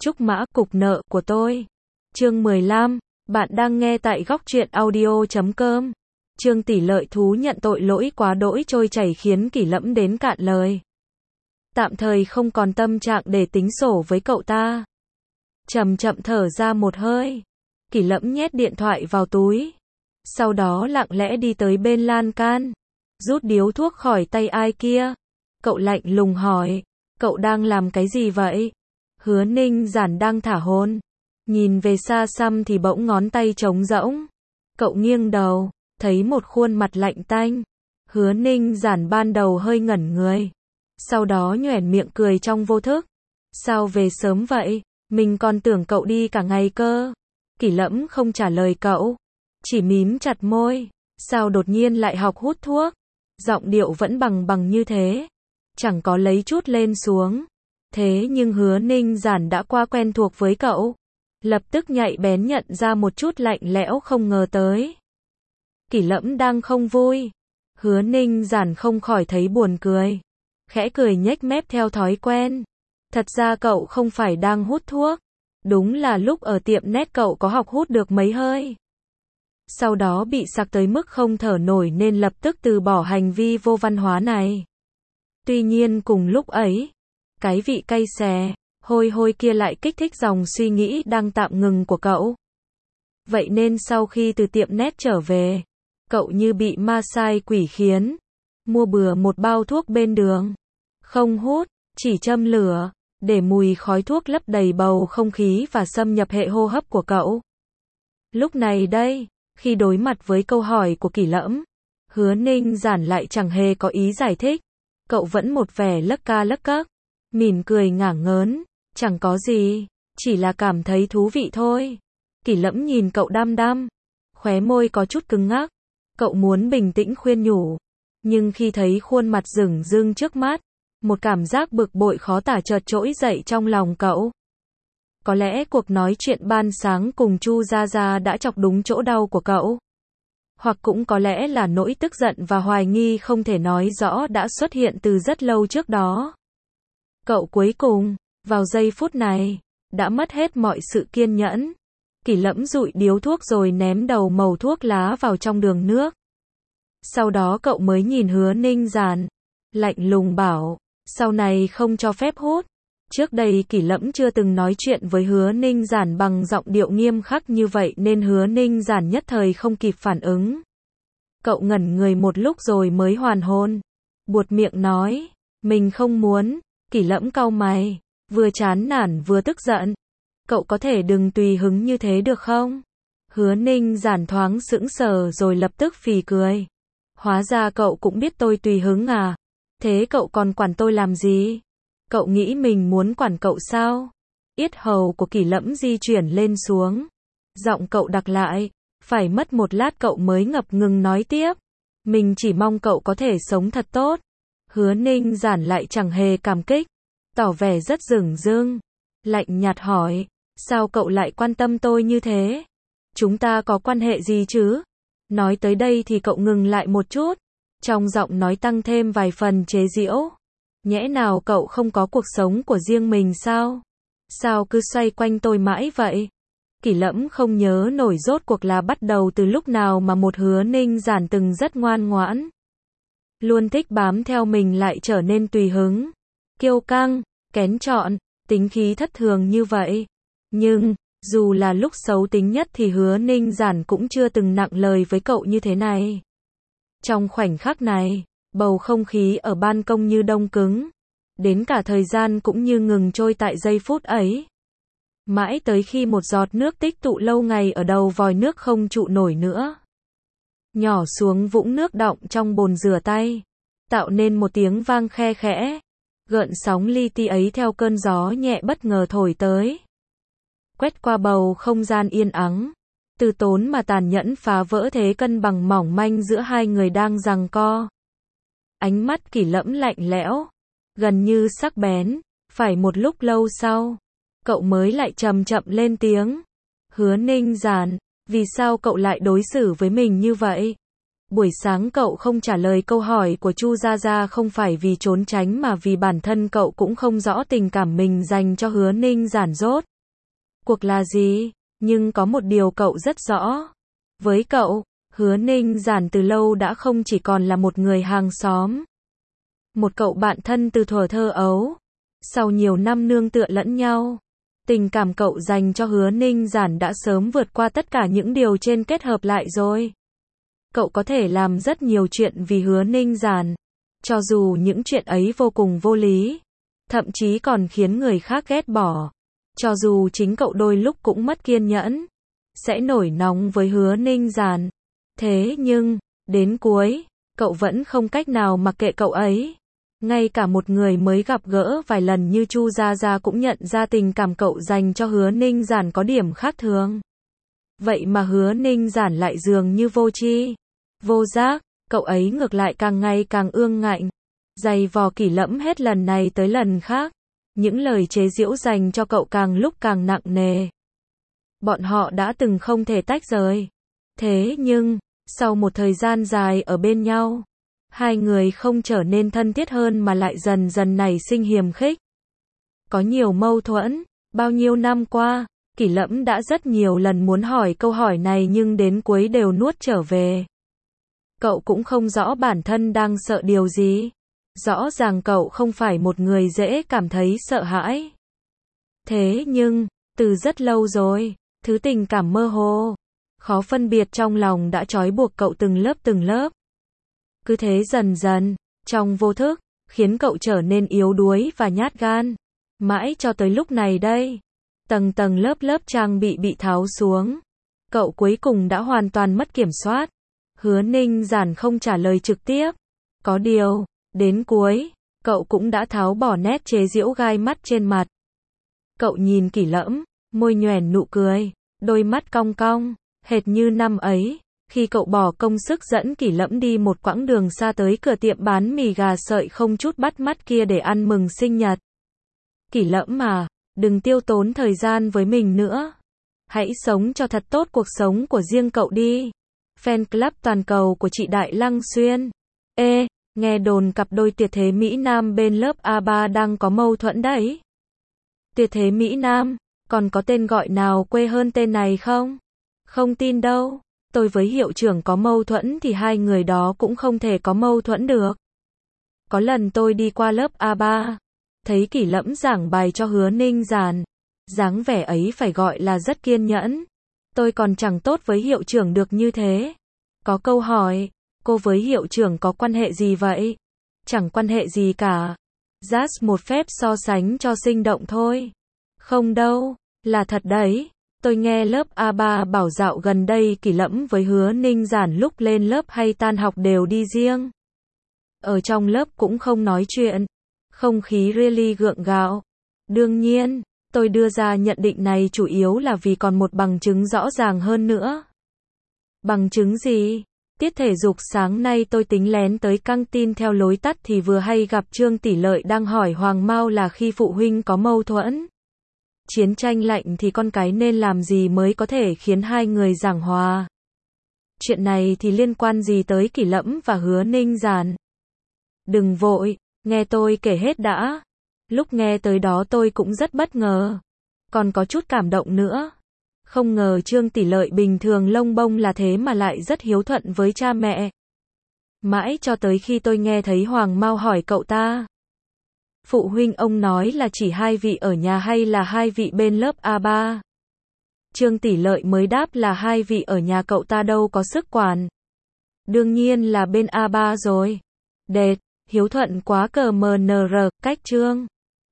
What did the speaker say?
Trúc Mã cục nợ của tôi. Chương 15, bạn đang nghe tại góc truyện audio.com. Trương Tỷ Lợi thú nhận tội lỗi quá đỗi trôi chảy khiến Kỷ Lẫm đến cạn lời. Tạm thời không còn tâm trạng để tính sổ với cậu ta. Chậm chậm thở ra một hơi. Kỷ Lẫm nhét điện thoại vào túi. Sau đó lặng lẽ đi tới bên lan can. Rút điếu thuốc khỏi tay ai kia. Cậu lạnh lùng hỏi. Cậu đang làm cái gì vậy? Hứa Ninh Giản đang thả hồn. Nhìn về xa xăm thì bỗng ngón tay trống rỗng. Cậu nghiêng đầu, thấy một khuôn mặt lạnh tanh. Hứa Ninh Giản ban đầu hơi ngẩn người. Sau đó nhoẻn miệng cười trong vô thức. Sao về sớm vậy? Mình còn tưởng cậu đi cả ngày cơ. Kỷ Lẫm không trả lời cậu. Chỉ mím chặt môi. Sao đột nhiên lại học hút thuốc? Giọng điệu vẫn bằng bằng như thế. Chẳng có lấy chút lên xuống. Thế nhưng Hứa Ninh Giản đã qua quen thuộc với cậu. Lập tức nhạy bén nhận ra một chút lạnh lẽo không ngờ tới. Kỷ Lẫm đang không vui. Hứa Ninh Giản không khỏi thấy buồn cười. Khẽ cười nhếch mép theo thói quen. Thật ra cậu không phải đang hút thuốc. Đúng là lúc ở tiệm net cậu có học hút được mấy hơi. Sau đó bị sặc tới mức không thở nổi nên lập tức từ bỏ hành vi vô văn hóa này. Tuy nhiên cùng lúc ấy, cái vị cay xè, hôi hôi kia lại kích thích dòng suy nghĩ đang tạm ngừng của cậu. Vậy nên sau khi từ tiệm net trở về, cậu như bị ma sai quỷ khiến. Mua bừa một bao thuốc bên đường. Không hút, chỉ châm lửa, để mùi khói thuốc lấp đầy bầu không khí và xâm nhập hệ hô hấp của cậu. Lúc này đây, khi đối mặt với câu hỏi của Kỷ Lẫm, Hứa Ninh Giản lại chẳng hề có ý giải thích. Cậu vẫn một vẻ lấc ca lấc cấc, mỉm cười ngả ngớn, chẳng có gì, chỉ là cảm thấy thú vị thôi. Kỷ Lẫm nhìn cậu đăm đăm, khóe môi có chút cứng ngắc. Cậu muốn bình tĩnh khuyên nhủ, nhưng khi thấy khuôn mặt rừng rưng trước mắt, một cảm giác bực bội khó tả chợt trỗi dậy trong lòng cậu. Có lẽ cuộc nói chuyện ban sáng cùng Chu Gia Gia đã chọc đúng chỗ đau của cậu. Hoặc cũng có lẽ là nỗi tức giận và hoài nghi không thể nói rõ đã xuất hiện từ rất lâu trước đó. Cậu cuối cùng, vào giây phút này, đã mất hết mọi sự kiên nhẫn. Kỷ Lẫm dụi điếu thuốc rồi ném đầu mẩu thuốc lá vào trong đường nước. Sau đó cậu mới nhìn Hứa Ninh Giản, lạnh lùng bảo, sau này không cho phép hút. Trước đây Kỷ Lẫm chưa từng nói chuyện với Hứa Ninh Giản bằng giọng điệu nghiêm khắc như vậy nên Hứa Ninh Giản nhất thời không kịp phản ứng. Cậu ngẩn người một lúc rồi mới hoàn hồn. Buột miệng nói, mình không muốn. Kỷ Lẫm cau mày, vừa chán nản vừa tức giận. Cậu có thể đừng tùy hứng như thế được không? Hứa Ninh Giản thoáng sững sờ rồi lập tức phì cười. Hóa ra cậu cũng biết tôi tùy hứng à? Thế cậu còn quản tôi làm gì? Cậu nghĩ mình muốn quản cậu sao? Yết hầu của Kỷ Lẫm di chuyển lên xuống. Giọng cậu đặc lại, phải mất một lát cậu mới ngập ngừng nói tiếp. Mình chỉ mong cậu có thể sống thật tốt. Hứa Ninh Giản lại chẳng hề cảm kích, tỏ vẻ rất dửng dưng, lạnh nhạt hỏi, sao cậu lại quan tâm tôi như thế? Chúng ta có quan hệ gì chứ? Nói tới đây thì cậu ngừng lại một chút, trong giọng nói tăng thêm vài phần chế giễu. Nhẽ nào cậu không có cuộc sống của riêng mình sao? Sao cứ xoay quanh tôi mãi vậy? Kỷ Lẫm không nhớ nổi rốt cuộc là bắt đầu từ lúc nào mà một Hứa Ninh Giản từng rất ngoan ngoãn, luôn thích bám theo mình lại trở nên tùy hứng, kiêu căng, kén chọn, tính khí thất thường như vậy. Nhưng, dù là lúc xấu tính nhất thì Hứa Ninh Giản cũng chưa từng nặng lời với cậu như thế này. Trong khoảnh khắc này, bầu không khí ở ban công như đông cứng, đến cả thời gian cũng như ngừng trôi tại giây phút ấy. Mãi tới khi một giọt nước tích tụ lâu ngày ở đầu vòi nước không trụ nổi nữa, nhỏ xuống vũng nước đọng trong bồn rửa tay, tạo nên một tiếng vang khe khẽ. Gợn sóng li ti ấy theo cơn gió nhẹ bất ngờ thổi tới, quét qua bầu không gian yên ắng, từ tốn mà tàn nhẫn phá vỡ thế cân bằng mỏng manh giữa hai người đang giằng co. Ánh mắt Kỷ Lẫm lạnh lẽo, gần như sắc bén. Phải một lúc lâu sau, cậu mới lại chậm chậm lên tiếng. Hứa Ninh Giản, vì sao cậu lại đối xử với mình như vậy? Buổi sáng cậu không trả lời câu hỏi của Chu Gia Gia không phải vì trốn tránh mà vì bản thân cậu cũng không rõ tình cảm mình dành cho Hứa Ninh Giản rốt cuộc là gì? Nhưng có một điều cậu rất rõ. Với cậu, Hứa Ninh Giản từ lâu đã không chỉ còn là một người hàng xóm. Một cậu bạn thân từ thuở thơ ấu. Sau nhiều năm nương tựa lẫn nhau, tình cảm cậu dành cho Hứa Ninh Giản đã sớm vượt qua tất cả những điều trên kết hợp lại rồi. Cậu có thể làm rất nhiều chuyện vì Hứa Ninh Giản, cho dù những chuyện ấy vô cùng vô lý, thậm chí còn khiến người khác ghét bỏ. Cho dù chính cậu đôi lúc cũng mất kiên nhẫn, sẽ nổi nóng với Hứa Ninh Giản. Thế nhưng, đến cuối, cậu vẫn không cách nào mặc kệ cậu ấy. Ngay cả một người mới gặp gỡ vài lần như Chu Gia Gia cũng nhận ra tình cảm cậu dành cho Hứa Ninh Giản có điểm khác thường. Vậy mà Hứa Ninh Giản lại dường như vô tri, vô giác, cậu ấy ngược lại càng ngày càng ương ngạnh, giày vò Kỷ Lẫm hết lần này tới lần khác. Những lời chế giễu dành cho cậu càng lúc càng nặng nề. Bọn họ đã từng không thể tách rời. Thế nhưng, sau một thời gian dài ở bên nhau, hai người không trở nên thân thiết hơn mà lại dần dần nảy sinh hiềm khích. Có nhiều mâu thuẫn, bao nhiêu năm qua, Kỷ Lẫm đã rất nhiều lần muốn hỏi câu hỏi này nhưng đến cuối đều nuốt trở về. Cậu cũng không rõ bản thân đang sợ điều gì. Rõ ràng cậu không phải một người dễ cảm thấy sợ hãi. Thế nhưng, từ rất lâu rồi, thứ tình cảm mơ hồ, khó phân biệt trong lòng đã trói buộc cậu từng lớp. Cứ thế dần dần, trong vô thức, khiến cậu trở nên yếu đuối và nhát gan. Mãi cho tới lúc này đây, tầng tầng lớp trang bị tháo xuống. Cậu cuối cùng đã hoàn toàn mất kiểm soát. Hứa Ninh Giản không trả lời trực tiếp. Có điều, đến cuối, cậu cũng đã tháo bỏ nét chế giễu gai mắt trên mặt. Cậu nhìn Kỷ Lẫm, môi nhoẻn nụ cười, đôi mắt cong cong, hệt như năm ấy, khi cậu bỏ công sức dẫn Kỷ Lẫm đi một quãng đường xa tới cửa tiệm bán mì gà sợi không chút bắt mắt kia để ăn mừng sinh nhật. Kỷ Lẫm à, đừng tiêu tốn thời gian với mình nữa. Hãy sống cho thật tốt cuộc sống của riêng cậu đi. Fan club toàn cầu của chị Đại Lăng Xuyên. Nghe đồn cặp đôi tuyệt thế Mỹ Nam bên lớp A3 đang có mâu thuẫn đấy. Tuyệt thế Mỹ Nam, còn có tên gọi nào quê hơn tên này không? Không tin đâu, tôi với hiệu trưởng có mâu thuẫn thì hai người đó cũng không thể có mâu thuẫn được. Có lần tôi đi qua lớp A3, thấy Kỷ Lẫm giảng bài cho Hứa Ninh Giản. Dáng vẻ ấy phải gọi là rất kiên nhẫn. Tôi còn chẳng tốt với hiệu trưởng được như thế. Có câu hỏi, cô với hiệu trưởng có quan hệ gì vậy? Chẳng quan hệ gì cả. Just một phép so sánh cho sinh động thôi. Không đâu, là thật đấy. Tôi nghe lớp A3 bảo dạo gần đây Kỷ Lẫm với Hứa Ninh Giản lúc lên lớp hay tan học đều đi riêng. Ở trong lớp cũng không nói chuyện. Không khí really gượng gạo. Đương nhiên, tôi đưa ra nhận định này chủ yếu là vì còn một bằng chứng rõ ràng hơn nữa. Bằng chứng gì? Tiết thể dục sáng nay tôi tính lén tới căng tin theo lối tắt thì vừa hay gặp Trương Tỷ Lợi đang hỏi Hoàng Mao là khi phụ huynh có mâu thuẫn, chiến tranh lạnh thì con cái nên làm gì mới có thể khiến hai người giảng hòa. Chuyện này thì liên quan gì tới Kỷ Lẫm và Hứa Ninh Giản? Đừng vội, nghe tôi kể hết đã. Lúc nghe tới đó tôi cũng rất bất ngờ, còn có chút cảm động nữa. Không ngờ Trương Tỷ Lợi bình thường lông bông là thế mà lại rất hiếu thuận với cha mẹ. Mãi cho tới khi tôi nghe thấy Hoàng Mao hỏi cậu ta. Phụ huynh ông nói là chỉ hai vị ở nhà hay là hai vị bên lớp A3? Trương Tỷ Lợi mới đáp là hai vị ở nhà cậu ta đâu có sức quản. Đương nhiên là bên A3 rồi. Đệt, hiếu thuận quá cờ mờ nờ rờ, cách Trương